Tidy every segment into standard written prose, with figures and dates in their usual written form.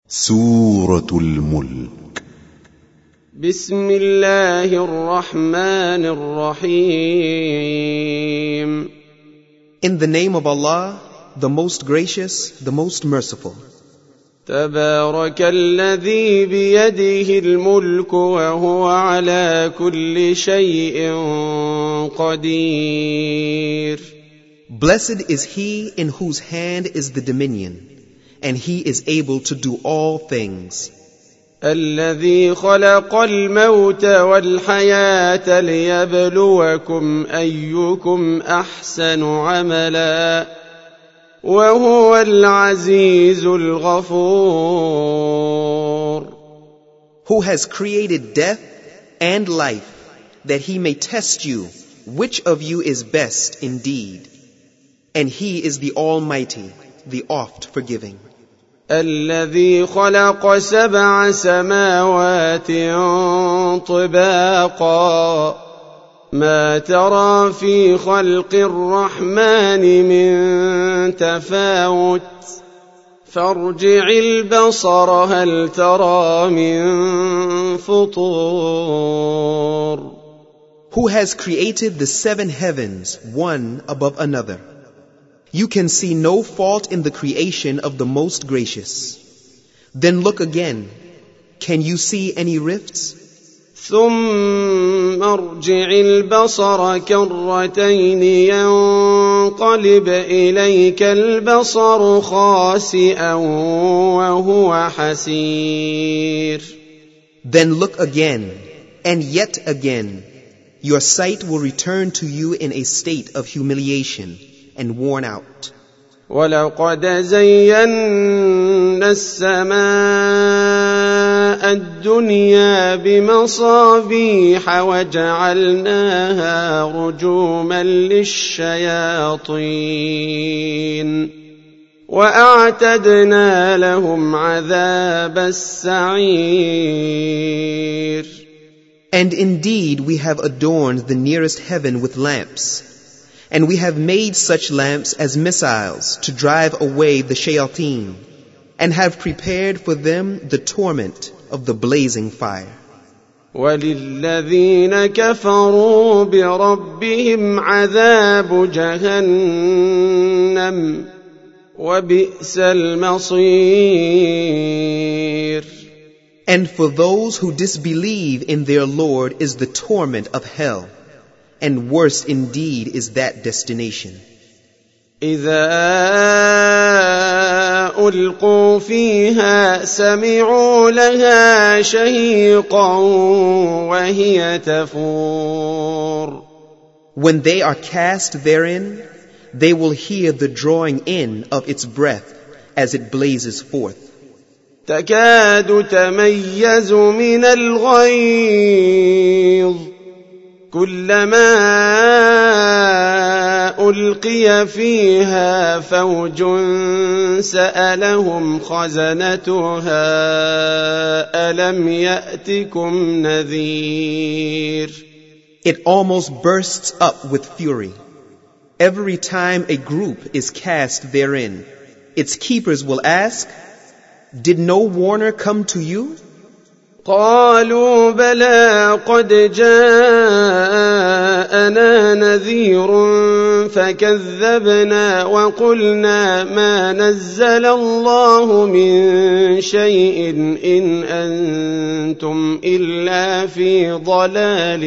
سورة الملك. بسم الله الرحمن الرحيم. In the name of Allah, the most gracious, the most merciful. تبارك الذي بيده الملك وهو على كل شيء قدير. Blessed is he in whose hand is the dominion, and he is able to do all things. الذي خلق الموت والحياة ليبلوكم أيكم أحسن عملا وهو العزيز الغفور. Who has created death and life, that he may test you, which of you is best indeed. And he is the Almighty, the oft forgiving. الذي خلق 7 سماوات طباقا ما ترى في خلق الرحمن من تفاوت فارجع البصر هل ترى من فطور. Who has created the 7 heavens, one above another. You can see no fault in the creation of the most gracious. Then look again. Can you see any rifts? ثم ارجع البصر كرتين ينقلب إليك البصر خاسئا وهو حسير. Then look again, and yet again. Your sight will return to you in a state of humiliation and worn out. وَلَقَدْ زَيَّنَّا السَّمَاءَ الدُّنْيَا بِمَصَابِيحَ وَجَعَلْنَاهَا رُجُومًا لِلشَّيَاطِينِ وَأَعْتَدْنَا لَهُمْ عَذَابَ السَّعِيرِ. And indeed we have adorned the nearest heaven with lamps, and we have made such lamps as missiles to drive away the shayateen, and have prepared for them the torment of the blazing fire. وَلِلَّذِينَ كَفَرُوا بِرَبِّهِمْ عَذَابُ جَهَنَّمَ وَبِئْسَ الْمَصِيرُ. And for those who disbelieve in their Lord is the torment of hell, and worse indeed is that destination. إِذَا أُلْقُوا فِيهَا سَمِعُوا لَهَا شَهِيقًا وَهِيَ تَفُورُ. When they are cast therein, they will hear the drawing in of its breath as it blazes forth. تَكَادُ تَمَيَّزُ مِنَ الْغَيْظِ كُلَّمَا أُلْقِيَ فِيهَا فَوْجٌ سَأَلَهُمْ خَزَنَتُهَا أَلَمْ يَأْتِكُمْ نَذِيرٌ. It almost bursts up with fury. Every time a group is cast therein, its keepers will ask, "Did no warner come to you?" قالوا بلى قد جاءنا نذير فكذبنا وقلنا ما نزل الله من شيء إن أنتم إلا في ضلال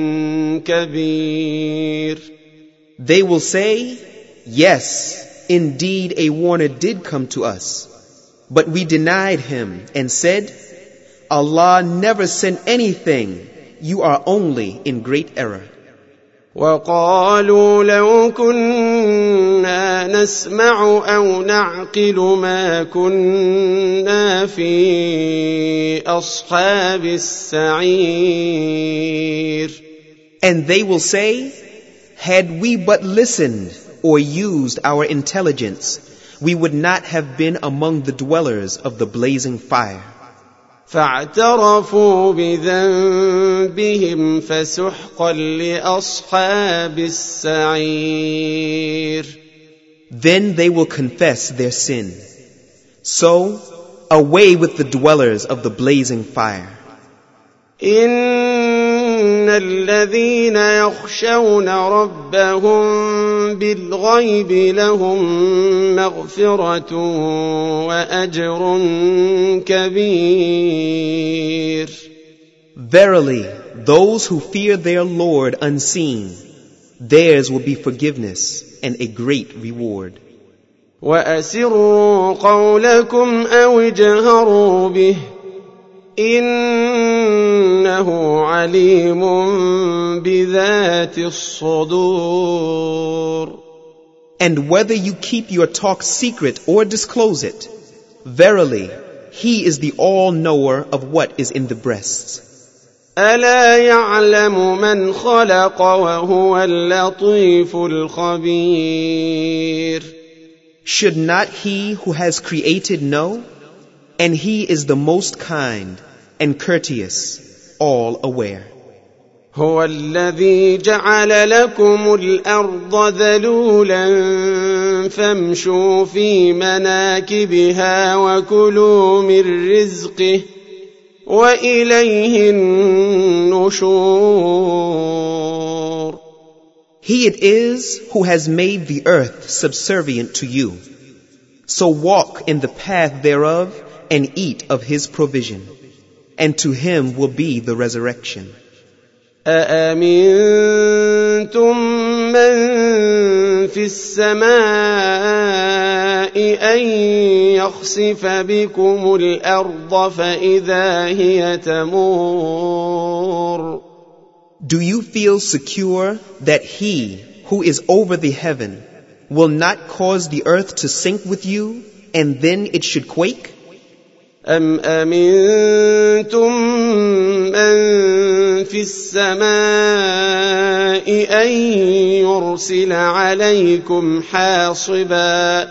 كبير. They will say, "Yes, indeed a warner did come to us, but we denied him and said, Allah never sent anything. You are only in great error." وَقَالُوا لَوْ كُنَّا نَسْمَعُ أَوْ نَعْقِلُ مَا كُنَّا فِي أَصْحَابِ السَّعِيرِ. And they will say, "Had we but listened or used our intelligence, we would not have been among the dwellers of the blazing fire." فاعترفوا بذنبهم فسحقا لأصحاب السعير. Then they will confess their sin. So Away with the dwellers of the blazing fire. إن الذين يخشون ربهم بالغيب لهم مغفرة وأجر كبير. Verily, those who fear their Lord unseen, theirs will be forgiveness and a great reward. وأسروا قولكم أو اجهروا به إنه عليم بذات الصدور. And whether you keep your talk secret or disclose it, verily, He is the all-knower of what is in the breasts. ألا يعلم من خلق وهو اللطيف الخبير. Should not He who has created know? And He is the most kind and courteous, all aware. هو الذي جعل لكم الأرض ذلولا فامشوا في مناكبها وكلوا من رزقه وإليه النشور. He it is who has made the earth subservient to you. So walk in the path thereof and eat of His provision, and to Him will be the resurrection. أأمنتم من في السماء أن يخسف بكم الأرض فإذا هي تمور. Do you feel secure that He who is over the heaven will not cause the earth to sink with you, and then it should quake? أم أمنتم من في السماء أن يرسل عليكم حاصبا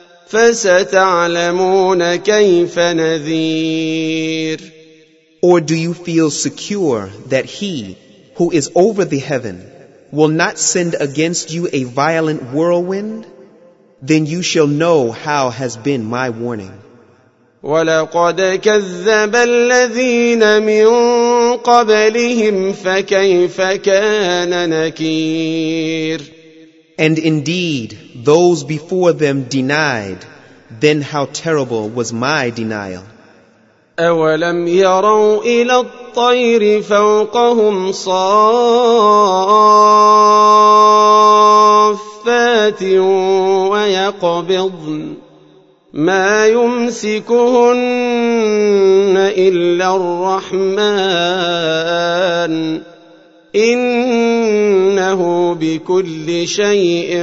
فستعلمون كيف نذير. Or do you feel secure that He who is over the heaven will not send against you a violent whirlwind? Then you shall know how has been my warning. وَلَقَدْ كَذَّبَ الَّذِينَ مِن قَبْلِهِمْ فَكَيْفَ كَانَ نَكِيرِ. And indeed, those before them denied, then how terrible was my denial. أَوَلَمْ يَرَوْا إِلَى الطَّيْرِ فَوْقَهُمْ صَافَّاتٍ وَيَقْبِضْنَ ما يمسكهن إلا الرحمن إنه بكل شيء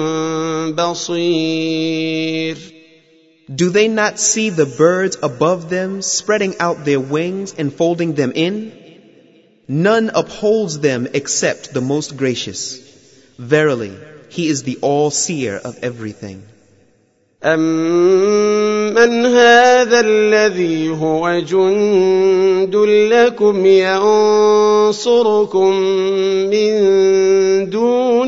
بصير. Do they not see the birds above them spreading out their wings and folding them in? None upholds them except the most gracious. Verily, He is the all-seer of everything. أَمَّنْ هَذَا الَّذِي هُوَ جُندٌ لَكُمْ يَنصُرُكُم مِّن دُونِ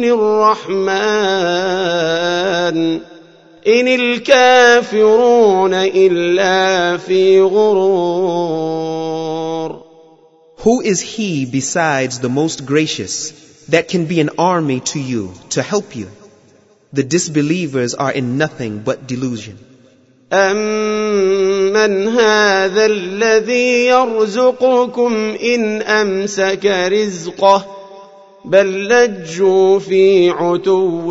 الرَّحْمَنِ إِنِ الْكَافِرُونَ إِلَّا فِي غُرُورٍ. Who is He besides the most gracious that can be an army to you to help you? The disbelievers are in nothing but delusion. أَمَّنْ هَذَا الَّذِي يَرْزُقُكُمْ إِنْ أَمْسَكَ رِزْقَهُ بَل لَّجُّوا فِي عُتُوٍّ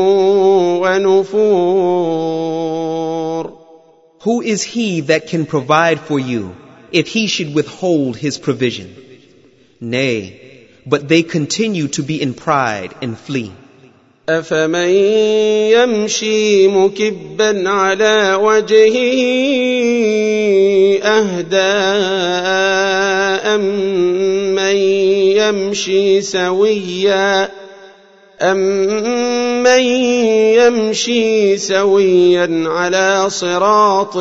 وَنُفُورٍ. Who is He that can provide for you if He should withhold His provision? Nay, but they continue to be in pride and flee. أَفَمَن يَمْشِي مُكِبًّا عَلَى وَجْهِهِ أَهْدَىٰ أَمَّن يَمْشِي سَوِيًّا عَلَى صِرَاطٍ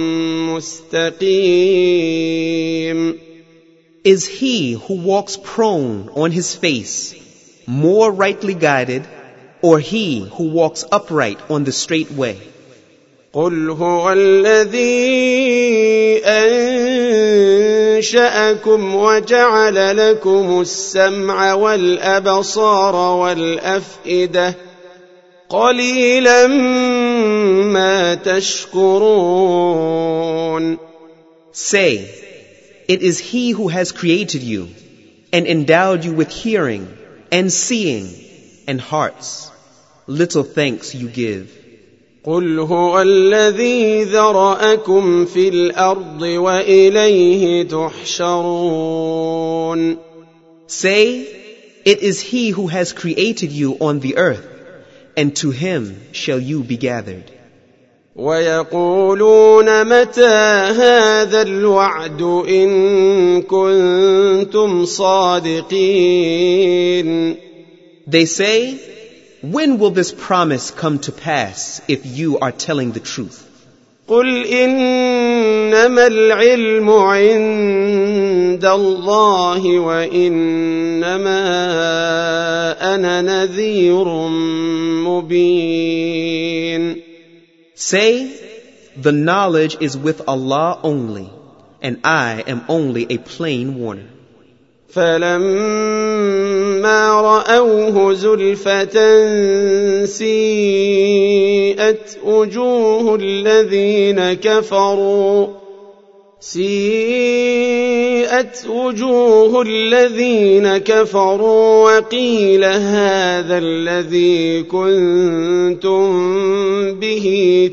مُّسْتَقِيمٍ. Is he who walks prone on his face more rightly guided, or he who walks upright on the straight way? قل هو الذي أنشأكم وجعل لكم السمع والأبصار والأفئدة قليلا ما تشكرون. Say, it is He who has created you and endowed you with hearing and seeing and hearts. Little thanks you give. قل هو الذي ذرأكم في الأرض وإليه تحشرون. Say, it is He who has created you on the earth, and to Him shall you be gathered. ويقولون متى هذا الوعد إن كنتم صادقين. They say, when will this promise come to pass if you are telling the truth? قل إنما العلم عند الله وإنما أنا نذير مبين. Say, the knowledge is with Allah only, and I am only a plain warner. فلما رأوه زلفة سيئت وجوه الذين كفروا وقيل هذا الذي كنتم به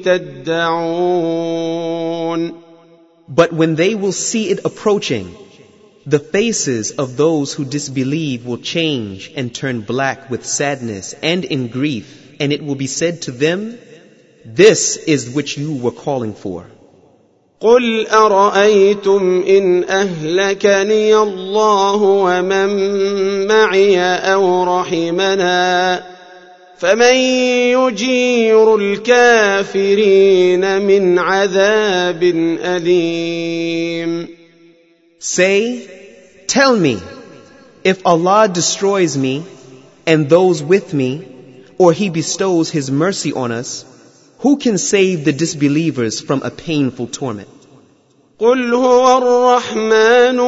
تدعون. But when they will see it approaching, the faces of those who disbelieve will change and turn black with sadness and in grief, and it will be said to them, this is which you were calling for. قل أرأيتم إن أهلكني الله ومن معي أو رحمنا فمن يجير الكافرين من عذاب أليم. Say, tell me, if Allah destroys me and those with me, or He bestows His mercy on us, who can save the disbelievers from a painful torment? قل هو الرحمن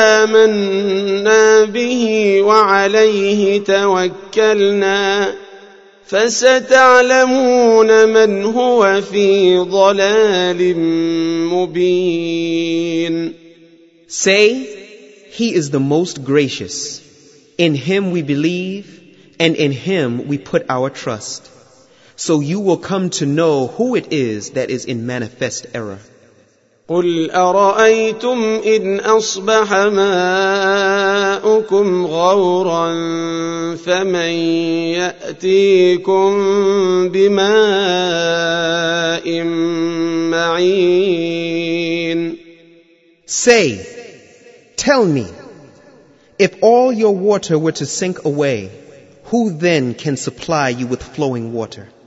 آمنا به وعليه توكلنا فستعلمون من هو في ضلال مبين. Say, He is the most gracious. In Him we believe, and in Him we put our trust. So you will come to know who it is that is in manifest error. قل أرأيتم إن أصبح ماؤكم غورا فمن يأتيكم بماء معين. Say, tell me, if all your water were to sink away, who then can supply you with flowing water?